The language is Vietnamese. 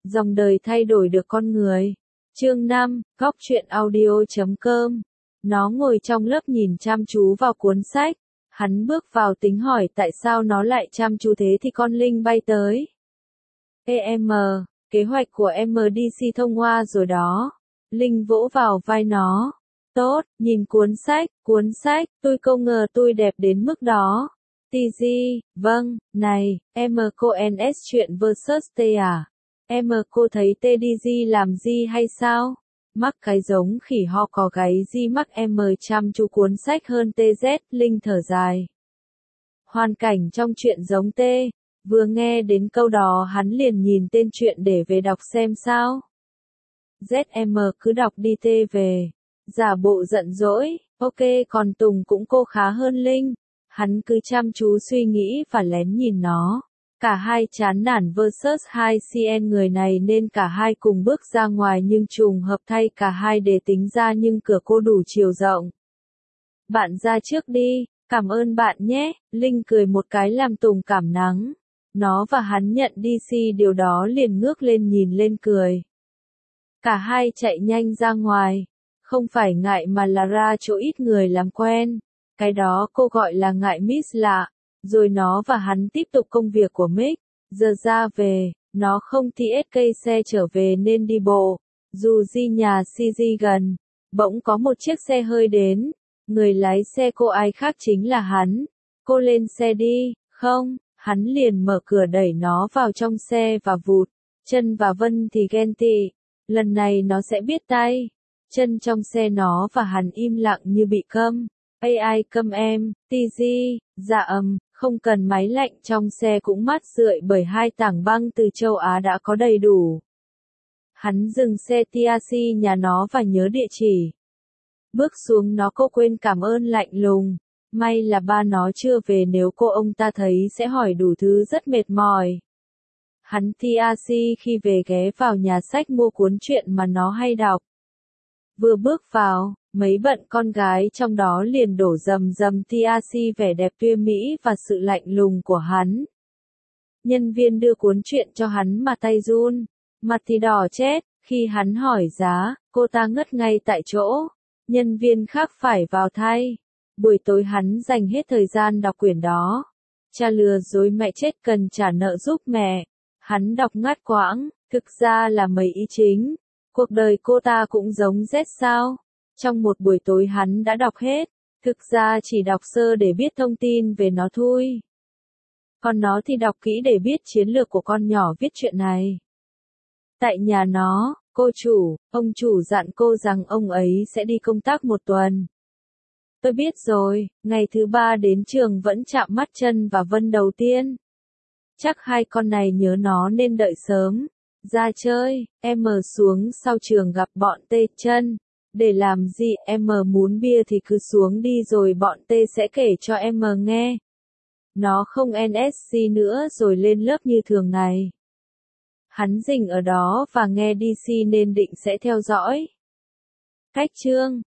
Dòng đời thay đổi được con người. Chương 5, Góc truyện audio.com. Nó ngồi trong lớp nhìn chăm chú vào cuốn sách. Hắn bước vào tính hỏi tại sao nó lại chăm chú thế thì con Linh bay tới. Em, kế hoạch của MDC thông qua rồi đó. Linh vỗ vào vai nó. Tốt, nhìn cuốn sách, tôi không ngờ tôi đẹp đến mức đó. TG, vâng, này, cô NS chuyện versus T à? Cô thấy TDG làm gì hay sao? Mắc cái giống khỉ ho có gáy gì mắc chăm chú cuốn sách hơn TZ, Linh thở dài. Hoàn cảnh trong chuyện giống T, vừa nghe đến câu đó hắn liền nhìn tên truyện để về đọc xem sao. ZM cứ đọc đi T về. Giả bộ giận dỗi, ok còn Tùng cũng cô khá hơn Linh. Hắn cứ chăm chú suy nghĩ và lén nhìn nó. Cả hai chán nản versus 2CN người này nên cả hai cùng bước ra ngoài nhưng trùng hợp thay cả hai để tính ra nhưng cửa cô đủ chiều rộng. Bạn ra trước đi, cảm ơn bạn nhé, Linh cười một cái làm Tùng cảm nắng. Nó và hắn nhận DC điều đó liền ngước lên nhìn lên cười. Cả hai chạy nhanh ra ngoài. Không phải ngại mà là ra chỗ ít người làm quen. Cái đó cô gọi là ngại miss lạ. Rồi nó và hắn tiếp tục công việc của Mick. Giờ ra về, nó không TSK xe trở về nên đi bộ. Dù di nhà CG gần, bỗng có một chiếc xe hơi đến. Người lái xe cô ai khác chính là hắn. Cô lên xe đi, không, hắn liền mở cửa đẩy nó vào trong xe và vụt. Chân và Vân thì ghen tị. Lần này nó sẽ biết tay. Chân trong xe nó và hắn im lặng như bị câm. AI câm em, TG, dạ không cần máy lạnh trong xe cũng mát rượi bởi hai tảng băng từ châu Á đã có đầy đủ. Hắn dừng xe TRC nhà nó và nhớ địa chỉ. Bước xuống nó cô quên cảm ơn lạnh lùng. May là ba nó chưa về nếu cô ông ta thấy sẽ hỏi đủ thứ rất mệt mỏi. Hắn TRC khi về ghé vào nhà sách mua cuốn truyện mà nó hay đọc. Vừa bước vào, mấy bận con gái trong đó liền đổ rầm rầm TRC vẻ đẹp tuyệt mỹ và sự lạnh lùng của hắn. Nhân viên đưa cuốn truyện cho hắn mà tay run, mặt thì đỏ chết, khi hắn hỏi giá, cô ta ngất ngay tại chỗ. Nhân viên khác phải vào thay. Buổi tối hắn dành hết thời gian đọc quyển đó. Cha lừa dối mẹ chết cần trả nợ giúp mẹ. Hắn đọc ngắt quãng, thực ra là mấy ý chính. Cuộc đời cô ta cũng giống Z sao? Trong một buổi tối hắn đã đọc hết, thực ra chỉ đọc sơ để biết thông tin về nó thôi. Còn nó thì đọc kỹ để biết chiến lược của con nhỏ viết chuyện này. Tại nhà nó, ông chủ dặn cô rằng ông ấy sẽ đi công tác một tuần. Tôi biết rồi, ngày thứ 3 đến trường vẫn chạm mắt chân và Vân đầu tiên. Chắc hai con này nhớ nó nên đợi sớm. Ra chơi, em xuống sau trường gặp bọn T chân. Để làm gì, em muốn bia thì cứ xuống đi rồi bọn T sẽ kể cho em nghe. Nó không NSC nữa rồi lên lớp như thường ngày. Hắn rình ở đó và nghe DC nên định sẽ theo dõi. Cách chương